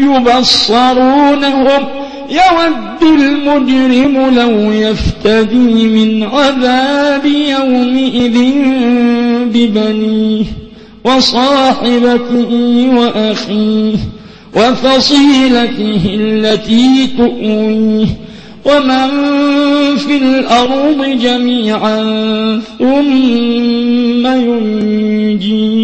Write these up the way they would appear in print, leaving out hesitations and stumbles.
يبصرونهم يود المجرم لو يفتدي من عذاب يومئذ ببنيه وصاحبته وأخيه وفصيلته التي تؤويه ومن في الأرض جميعا ثم ينجيه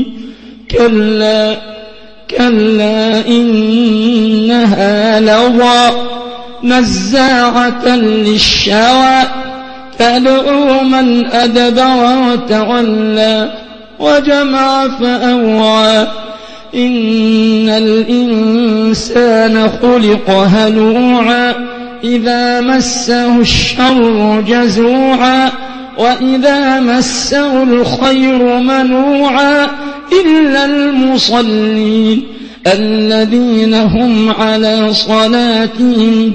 كلا إنها لظى نزاعة للشوى تدعو من أدبر وتولى وجمع فأوعى إن الإنسان خلق هلوعا إذا مسه الشر جزوعا وإذا مسه الخير منوعا إلا المصلين الذين هم على صلاتهم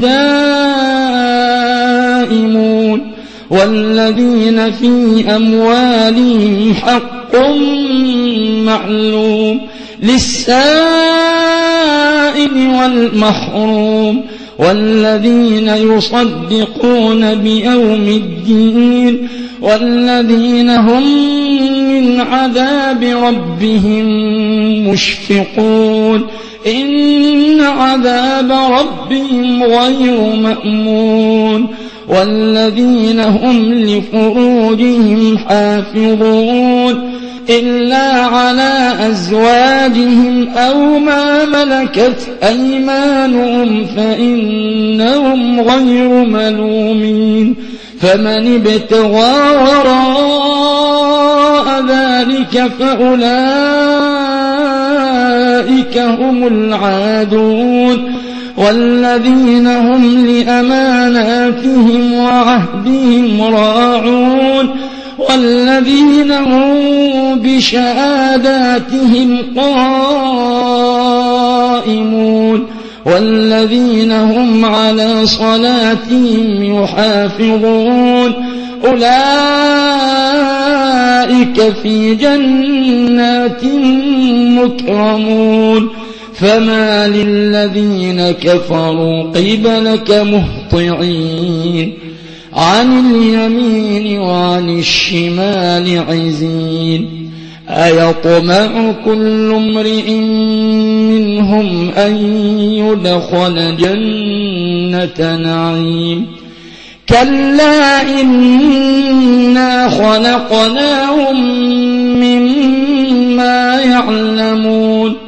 دائمون والذين في أموالهم حق معلوم للسائل والمحروم والذين يصدقون بيوم الدين والذين هم من عذاب ربهم مشفقون إن عذاب ربهم غير مأمون والذين هم لفروجهم حافظون إلا على أزواجهم أو ما ملكت أيمانهم فإنهم غير ملومين فمن ابتغى وراء ذلك فأولئك هم العادون والذين هم لأماناتهم وعهدهم راعون والذين هم بشهاداتهم قائمون والذين هم على صلاتهم يحافظون أولئك في جنات مكرمون فما للذين كفروا قبلك مهطعين عن اليمين وعن الشمال عزين أيطمع كل امرئ منهم أن يدخل جنة نعيم كلا إنا خلقناهم مما يعلمون